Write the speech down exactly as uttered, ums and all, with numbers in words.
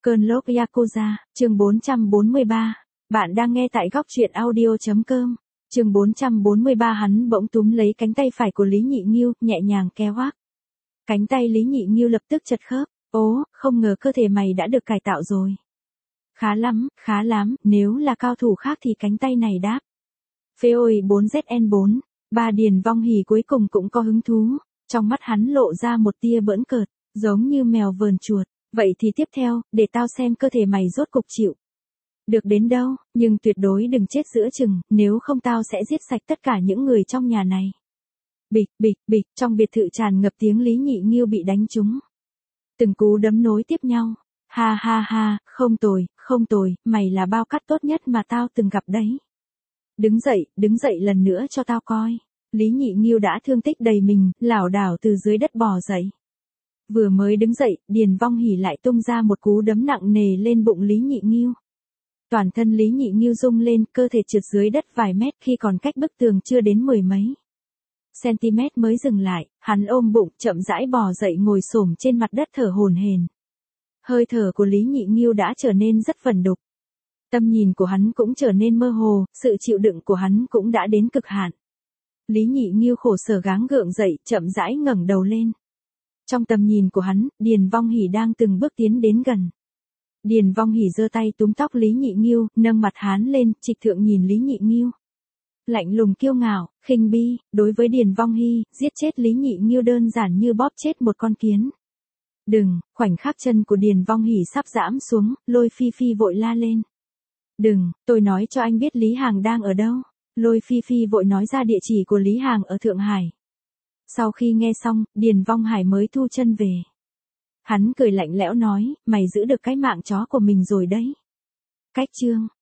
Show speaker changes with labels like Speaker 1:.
Speaker 1: Cơn lốc Yakuza, chương bốn trăm bốn mươi ba. Bạn đang nghe tại góc truyện audio.com. Chương bốn trăm bốn mươi ba. Hắn bỗng túm lấy cánh tay phải của Lý Nhị Nghiêu, nhẹ nhàng kéo oác. Cánh tay Lý Nhị Nghiêu lập tức chật khớp. Ố, không ngờ cơ thể mày đã được cải tạo rồi. Khá lắm, khá lắm, nếu là cao thủ khác thì cánh tay này đáp. Phê ôi bốn Z N bốn, ba Điền Vong Hỉ cuối cùng cũng có hứng thú. Trong mắt hắn lộ ra một tia bỡn cợt, giống như mèo vờn chuột. Vậy thì tiếp theo, để tao xem cơ thể mày rốt cục chịu được đến đâu, nhưng tuyệt đối đừng chết giữa chừng, nếu không tao sẽ giết sạch tất cả những người trong nhà này. Bịch, bịch, bịch, trong biệt thự tràn ngập tiếng Lý Nhị Nghiêu bị đánh trúng. Từng cú đấm nối tiếp nhau. Ha ha ha, không tồi, không tồi, mày là bao cắt tốt nhất mà tao từng gặp đấy. Đứng dậy, đứng dậy lần nữa cho tao coi. Lý Nhị Nghiêu đã thương tích đầy mình, lảo đảo từ dưới đất bò dậy. Vừa mới đứng dậy, Điền Vong Hỉ lại tung ra một cú đấm nặng nề lên bụng Lý Nhị Nghiêu. Toàn thân Lý Nhị Nghiêu rung lên, cơ thể trượt dưới đất vài mét khi còn cách bức tường chưa đến mười mấy cm mới dừng lại, hắn ôm bụng, chậm rãi bò dậy ngồi xổm trên mặt đất thở hổn hển. Hơi thở của Lý Nhị Nghiêu đã trở nên rất vẩn đục. Tâm nhìn của hắn cũng trở nên mơ hồ, sự chịu đựng của hắn cũng đã đến cực hạn. Lý Nhị Nghiêu khổ sở gắng gượng dậy, chậm rãi ngẩng đầu lên. Trong tầm nhìn của hắn, Điền Vong Hỉ đang từng bước tiến đến gần. Điền Vong Hỉ giơ tay túm tóc Lý Nhị Nghiêu, nâng mặt hắn lên, trịch thượng nhìn Lý Nhị Nghiêu. Lạnh lùng kiêu ngạo, khinh bi, đối với Điền Vong Hỉ, giết chết Lý Nhị Nghiêu đơn giản như bóp chết một con kiến. Đừng, khoảnh khắc chân của Điền Vong Hỉ sắp giãm xuống, Lôi Phi Phi vội la lên. Đừng, tôi nói cho anh biết Lý Hàng đang ở đâu. Lôi Phi Phi vội nói ra địa chỉ của Lý Hàng ở Thượng Hải. Sau khi nghe xong, Điền Vong Hải mới thu chân về. Hắn cười lạnh lẽo nói, mày giữ được cái mạng chó của mình rồi đấy. Cách chương,